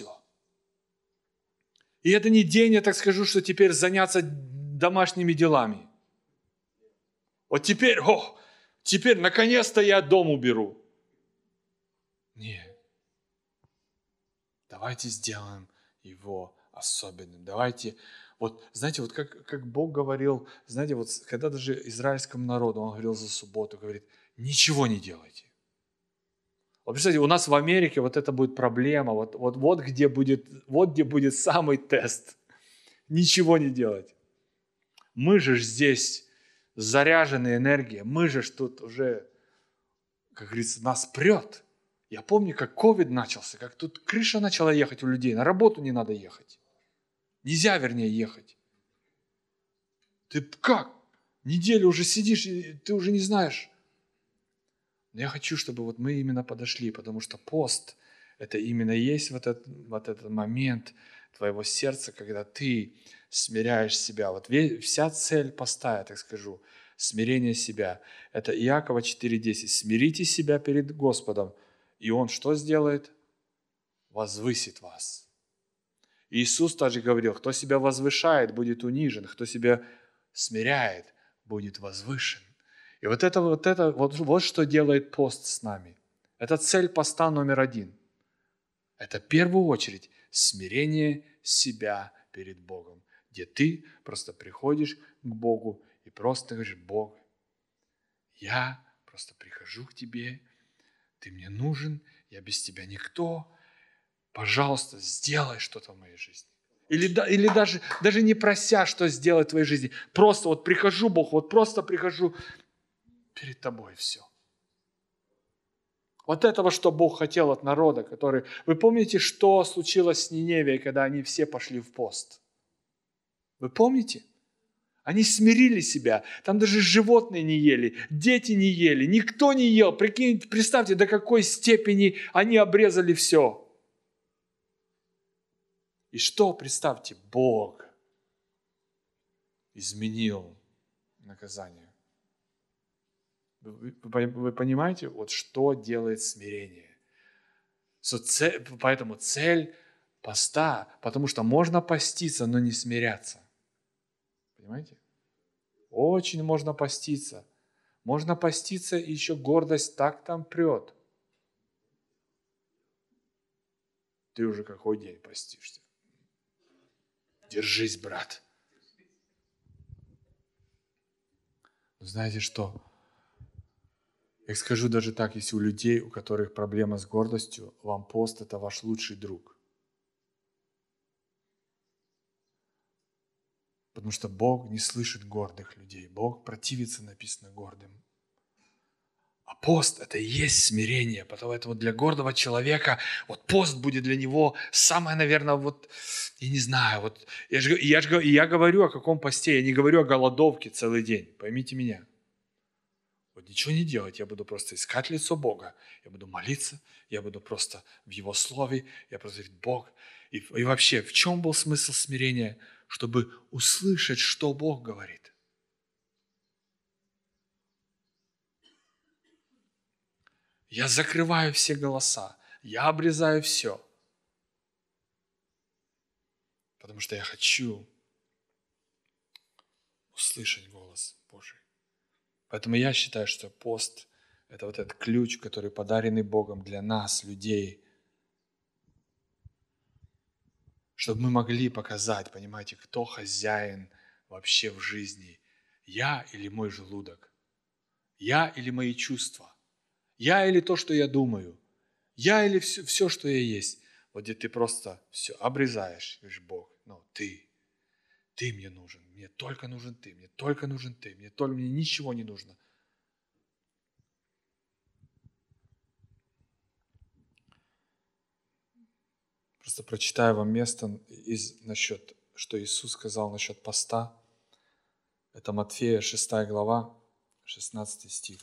И это не день, я так скажу, что теперь заняться домашними делами. Вот теперь, о, теперь наконец-то я дом уберу. Нет. Давайте сделаем его особенным. Давайте, вот, знаете, вот как, как Бог говорил, знаете, вот когда даже израильскому народу, Он говорил за субботу, говорит, ничего не делайте. Вот представьте, у нас в Америке вот это будет проблема, вот, вот, вот, где, будет, вот где будет самый тест. Ничего не делать. Мы же здесь заряжены энергией, мы же тут уже, как говорится, нас прет. Я помню, как ковид начался, как тут крыша начала ехать у людей, на работу не надо ехать. Нельзя, вернее, ехать. Ты как? Неделю уже сидишь, и ты уже не знаешь. Но я хочу, чтобы вот мы именно подошли, потому что пост – это именно есть вот этот, вот этот момент твоего сердца, когда ты смиряешь себя. Вот вся цель поста, я так скажу, смирение себя. Это Иакова четыре десять. «Смирите себя перед Господом, и Он что сделает? Возвысит вас». Иисус также говорил, кто себя возвышает, будет унижен, кто себя смиряет, будет возвышен. И вот это, вот это, вот, вот что делает пост с нами. Это цель поста номер один. Это в первую очередь смирение себя перед Богом, где ты просто приходишь к Богу и просто говоришь, Бог, я просто прихожу к Тебе, Ты мне нужен, я без Тебя никто, пожалуйста, сделай что-то в моей жизни. Или, или даже, даже не прося, что сделать в твоей жизни. Просто вот прихожу, Бог, вот просто прихожу перед Тобой, все. Вот этого, что Бог хотел от народа, который... Вы помните, что случилось с Ниневией, когда они все пошли в пост? Вы помните? Они смирили себя. Там даже животные не ели, дети не ели, никто не ел. Прикиньте, представьте, до какой степени они обрезали все. И что, представьте, Бог изменил наказание. Вы, вы- вы понимаете, вот что делает смирение? So, цель- поэтому цель поста, потому что можно поститься, но не смиряться. Понимаете? Очень можно поститься. Можно поститься, и еще гордость так там прет. Ты уже какой день постишься? Держись, брат. Знаете что? Я скажу даже так, если у людей, у которых проблема с гордостью, вам пост – это ваш лучший друг. Потому что Бог не слышит гордых людей. Бог противится, написано, гордым. А пост – это и есть смирение. Поэтому для гордого человека вот пост будет для него самое, наверное, вот, я не знаю, вот, я же, я же, я говорю о каком посте, я не говорю о голодовке целый день, поймите меня. Вот ничего не делать, я буду просто искать лицо Бога, я буду молиться, я буду просто в Его Слове, я просто говорить, Бог. И, и вообще, в чем был смысл смирения? Чтобы услышать, что Бог говорит. Я закрываю все голоса, я обрезаю все, потому что я хочу услышать голос Божий. Поэтому я считаю, что пост – это вот этот ключ, который подаренный Богом для нас, людей, чтобы мы могли показать, понимаете, кто хозяин вообще в жизни. Я или мой желудок? Я или мои чувства? Я или то, что я думаю? Я или все, все что я есть? Вот где ты просто все обрезаешь, говоришь, Бог, ну ты, ты мне нужен, мне только нужен ты, мне только нужен ты, мне только мне ничего не нужно. Просто прочитаю вам место из, насчет, что Иисус сказал насчет поста. Это Матфея шестая глава, шестнадцатый стих.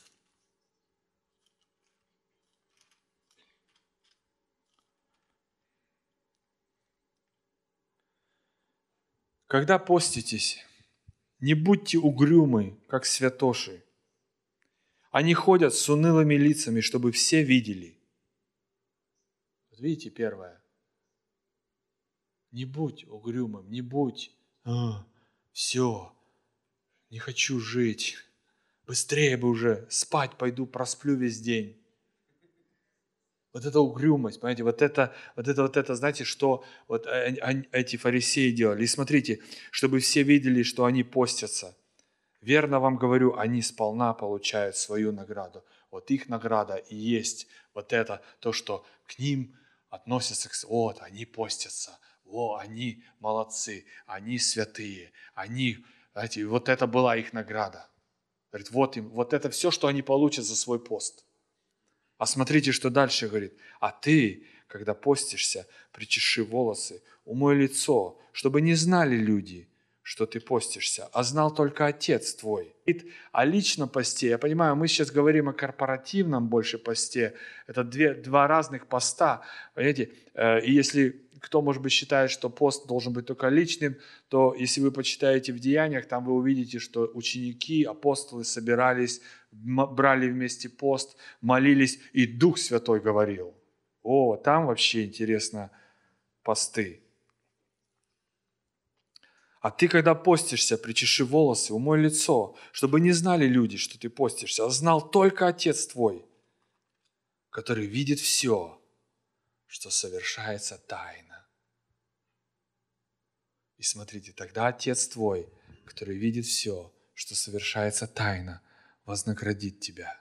Когда поститесь, не будьте угрюмы, как святоши. Они ходят с унылыми лицами, чтобы все видели. Вот видите, первое. Не будь угрюмым, не будь, а, все, не хочу жить. Быстрее бы уже спать пойду, просплю весь день. Вот эта угрюмость, понимаете, вот это, вот это, вот это, знаете, что вот эти фарисеи делали. И смотрите, чтобы все видели, что они постятся. Верно вам говорю, они сполна получают свою награду. Вот их награда и есть вот это, то, что к ним относятся, вот, они постятся, о, они молодцы, они святые, они, знаете, вот это была их награда. Говорит, вот им, вот это все, что они получат за свой пост. А смотрите, что дальше говорит. А ты, когда постишься, причеши волосы, умой лицо, чтобы не знали люди, что ты постишься, а знал только Отец твой. О личном посте, я понимаю, мы сейчас говорим о корпоративном больше посте, это две, два разных поста, понимаете, и если кто, может быть, считает, что пост должен быть только личным, то если вы почитаете в Деяниях, там вы увидите, что ученики, апостолы собирались, брали вместе пост, молились, и Дух Святой говорил. О, там вообще интересно посты. А ты, когда постишься, причеши волосы, умой лицо, чтобы не знали люди, что ты постишься, а знал только Отец твой, который видит все, что совершается тайно. И смотрите, тогда Отец твой, который видит все, что совершается тайно, вознаградит тебя.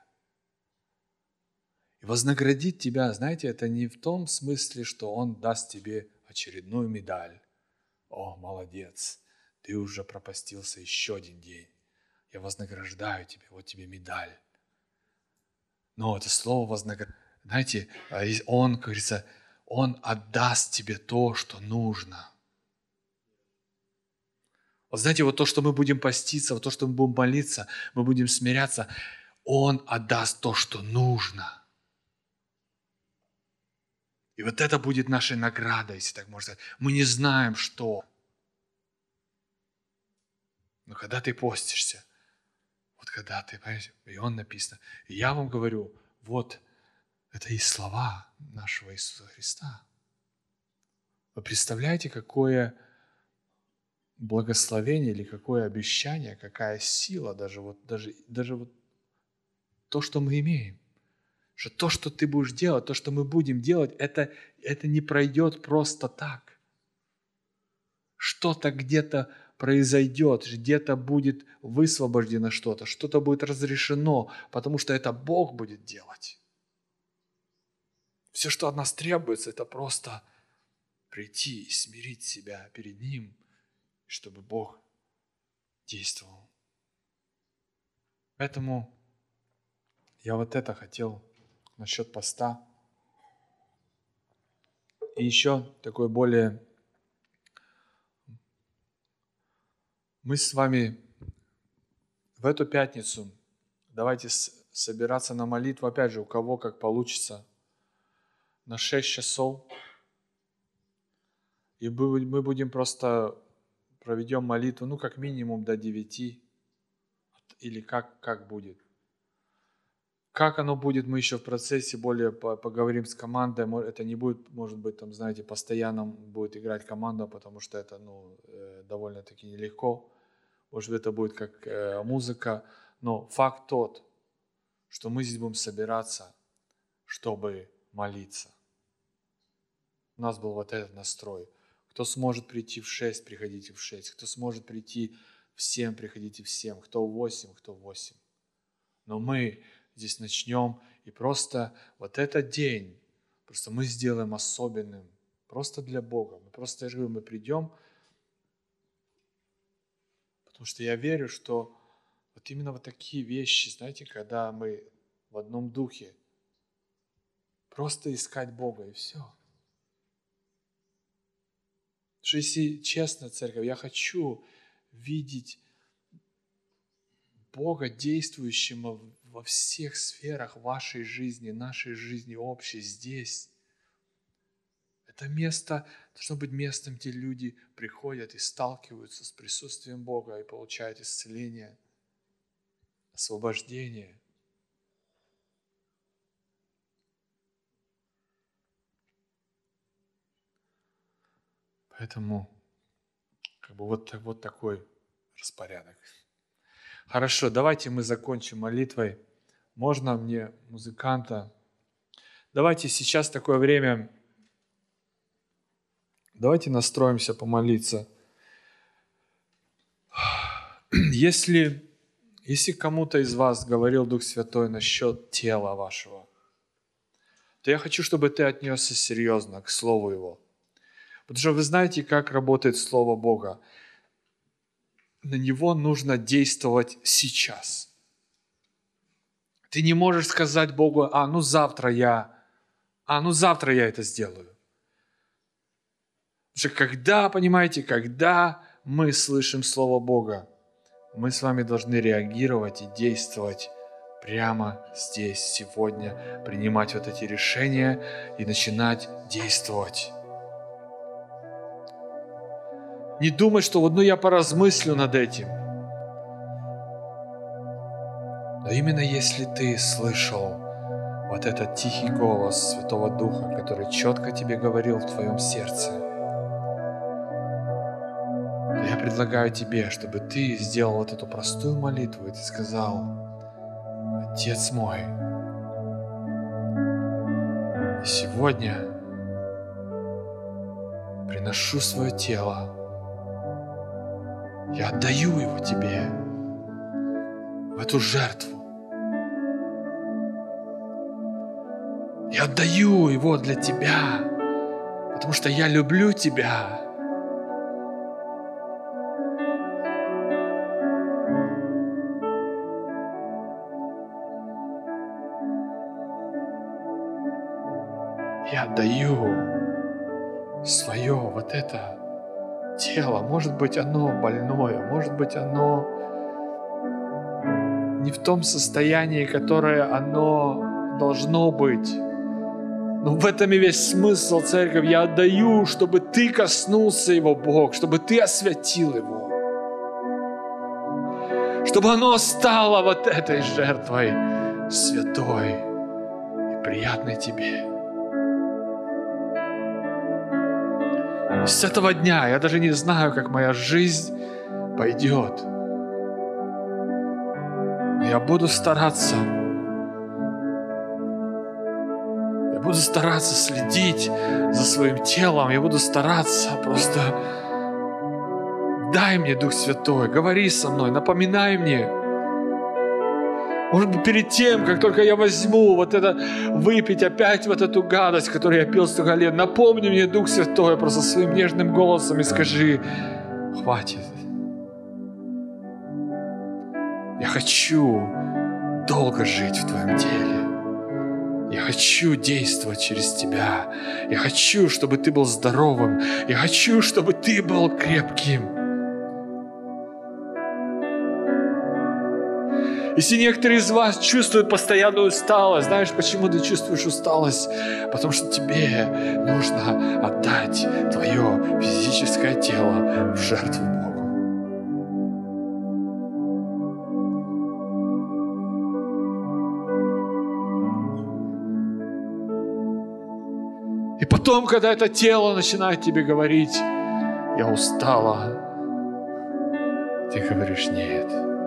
И вознаградит тебя, знаете, это не в том смысле, что Он даст тебе очередную медаль. О, молодец, ты уже пропастился еще один день. Я вознаграждаю тебя, вот тебе медаль. Но это слово вознаграждение, знаете, Он, как говорится, Он отдаст тебе то, что нужно. Вот знаете, вот то, что мы будем поститься, вот то, что мы будем молиться, мы будем смиряться, Он отдаст то, что нужно. И вот это будет нашей наградой, если так можно сказать. Мы не знаем, что. Но когда ты постишься, вот когда ты, понимаете, и он написано. И я вам говорю, вот это и слова нашего Иисуса Христа. Вы представляете, какое благословение или какое обещание, какая сила, даже вот, даже, даже вот то, что мы имеем. Что то, что ты будешь делать, то, что мы будем делать, это, это не пройдет просто так. Что-то где-то произойдет, где-то будет высвобождено что-то, что-то будет разрешено, потому что это Бог будет делать. Все, что от нас требуется, это просто прийти и смирить себя перед Ним, чтобы Бог действовал. Поэтому я вот это хотел насчет поста. И еще такой более... Мы с вами в эту пятницу давайте собираться на молитву, опять же, у кого как получится, на шесть часов. И мы будем просто проведем молитву, ну, как минимум до девяти. Или как, как будет. Как оно будет, мы еще в процессе более поговорим с командой. Это не будет, может быть, там, знаете, постоянно будет играть команда, потому что это, ну, довольно-таки нелегко. Может быть, это будет как музыка. Но факт тот, что мы здесь будем собираться, чтобы молиться. У нас был вот этот настрой. Кто сможет прийти в шесть, приходите в шесть. Кто сможет прийти в семь, приходите в семь. Кто в восемь, кто в восемь. Но мы здесь начнем, и просто вот этот день, просто мы сделаем особенным, просто для Бога. Мы просто, я же говорю, мы придем, потому что я верю, что вот именно вот такие вещи, знаете, когда мы в одном духе, просто искать Бога, и все. Потому что если честно, церковь, я хочу видеть Бога, действующего во всех сферах вашей жизни, нашей жизни общей, здесь. Это место должно быть местом, где люди приходят и сталкиваются с присутствием Бога и получают исцеление, освобождение. Поэтому как бы вот, вот такой распорядок. Хорошо, давайте мы закончим молитвой. Можно мне музыканта? Давайте сейчас такое время, давайте настроимся помолиться. Если, если кому-то из вас говорил Дух Святой насчет тела вашего, то я хочу, чтобы ты отнесся серьезно к Слову Его. Потому что вы знаете, как работает Слово Бога. На него нужно действовать сейчас. Ты не можешь сказать Богу, а ну завтра я, а ну завтра я это сделаю. Потому что когда, понимаете, когда мы слышим Слово Бога, мы с вами должны реагировать и действовать прямо здесь, сегодня, принимать вот эти решения и начинать действовать. Не думать, что вот ну я поразмыслю над этим. Но именно если ты слышал вот этот тихий голос Святого Духа, который четко тебе говорил в твоем сердце, то я предлагаю тебе, чтобы ты сделал вот эту простую молитву, и ты сказал: Отец мой, сегодня приношу свое тело, я отдаю его тебе, в эту жертву. Я отдаю его для тебя, потому что я люблю тебя. Я отдаю свое вот это тело. Может быть, оно больное, может быть, оно не в том состоянии, которое оно должно быть. Но в этом и весь смысл, церковь. Я отдаю, чтобы ты коснулся его, Бог, чтобы ты освятил его. чтобы оно стало вот этой жертвой святой и приятной Тебе. И с этого дня я даже не знаю, как моя жизнь пойдет. Но я буду стараться. Я буду стараться следить за своим телом. Я буду стараться просто... Дай мне Дух Святой, говори со мной, напоминай мне. Может быть, перед тем, как только я возьму вот это, выпить опять вот эту гадость, которую я пил столько лет, напомни мне, Дух Святой, просто своим нежным голосом и скажи: хватит. Я хочу долго жить в Твоем теле. Я хочу действовать через Тебя. Я хочу, чтобы Ты был здоровым. Я хочу, чтобы Ты был крепким. Если некоторые из вас чувствуют постоянную усталость, знаешь, почему ты чувствуешь усталость? Потому что тебе нужно отдать твое физическое тело в жертву Богу. И потом, когда это тело начинает тебе говорить: я устала, ты говоришь: нет.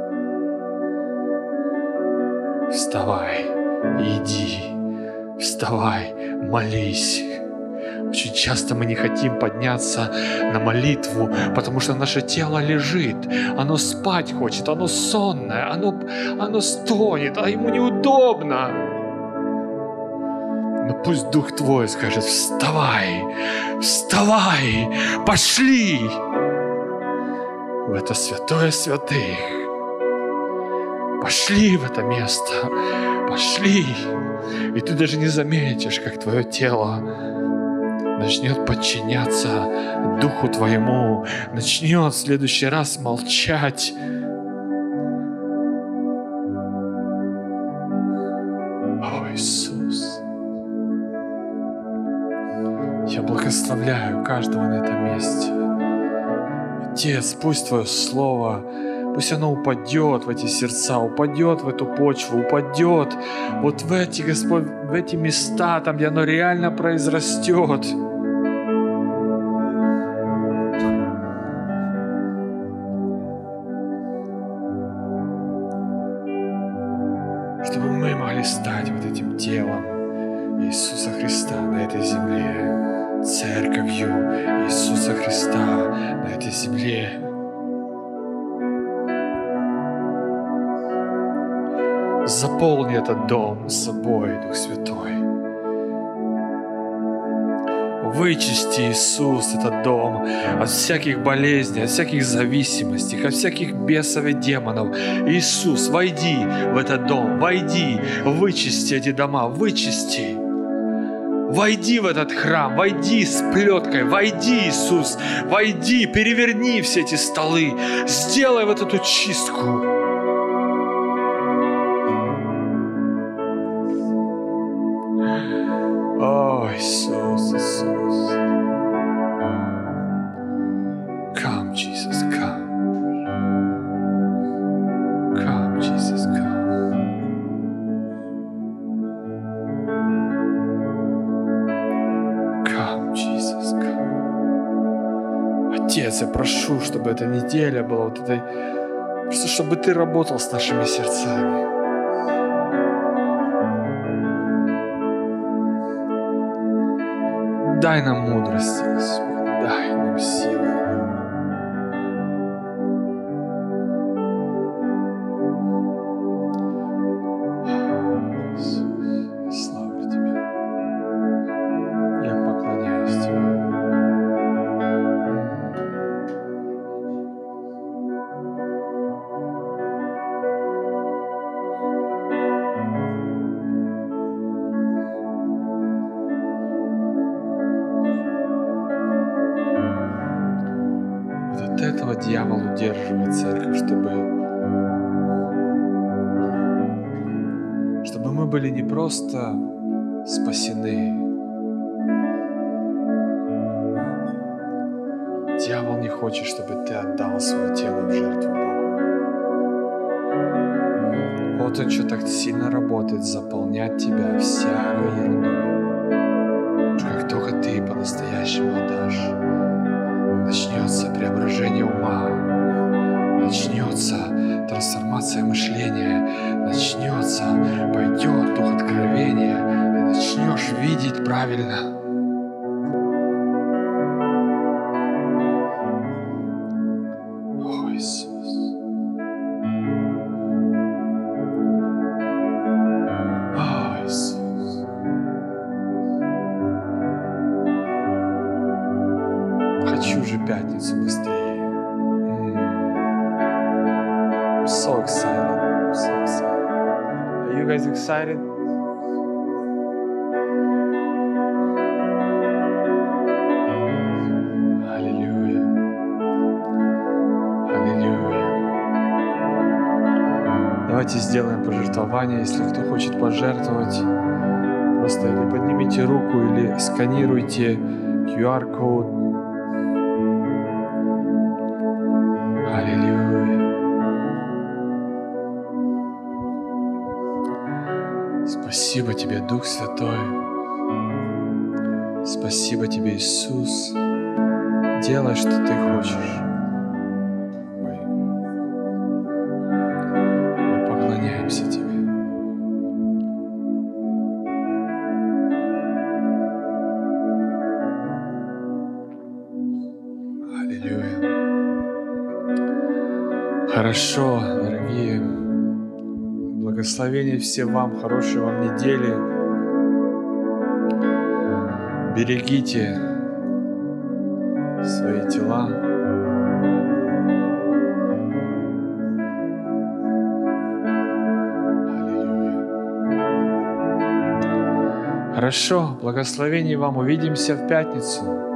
Вставай, иди, вставай, молись. Очень часто мы не хотим подняться на молитву, потому что наше тело лежит, оно спать хочет, оно сонное, оно, оно стонет, а ему неудобно. Но пусть Дух Твой скажет: вставай, вставай, пошли в это святое святых. Пошли в это место, пошли. И ты даже не заметишь, как твое тело начнет подчиняться Духу Твоему, начнет в следующий раз молчать. О, Иисус, я благословляю каждого на этом месте. Отец, пусть Твое Слово, пусть оно упадет в эти сердца, упадет в эту почву, упадет вот в эти, Господь, в эти места, там, где оно реально произрастет. Чтобы мы могли стать вот этим телом Иисуса Христа на этой земле, церковью Иисуса Христа на этой земле. Заполни этот дом собой, Дух Святой. Вычисти, Иисус, этот дом от всяких болезней, от всяких зависимостей, от всяких бесов и демонов. Иисус, войди в этот дом, войди, вычисти эти дома, вычисти. Войди в этот храм, войди с плеткой, войди, Иисус, войди, переверни все эти столы, сделай вот эту чистку. О, Иисус, Иисус. Come, Jesus, come. Come, Jesus, come. Come, Jesus, come. Отец, я прошу, чтобы эта неделя была вот этой... Просто чтобы Ты работал с нашими сердцами. Дай нам мудрости, Господь, дай нам силы. Иисус, славлю Тебя. Я поклоняюсь Тебе. От этого дьявол удерживает церковь, чтобы, чтобы мы были не просто спасены. Дьявол не хочет, чтобы ты отдал свое тело в жертву Богу. вот он что так сильно работает, заполнять тебя всякой ерундой. Как только ты по-настоящему отдашь, начнется преображение ума, начнется трансформация мышления, начнется, пойдет дух откровения, ты начнешь видеть правильно. О, Иисус. О, Иисус. Хочу же пятницу быстрее. I'm so excited. I'm so excited. Are you guys excited? Аллилуйя. Аллилуйя. Давайте сделаем пожертвование. Если кто хочет пожертвовать, просто или поднимите руку, или сканируйте ку ар-код. Аллилуйя. Спасибо Тебе, Дух Святой. Спасибо Тебе, Иисус. Делай, что Ты хочешь. Мы, мы поклоняемся Тебе. Аллилуйя. Хорошо, дорогие. Благословения всем вам, хорошей вам недели. Берегите свои тела. Аллилуйя. Хорошо, благословений вам. Увидимся в пятницу.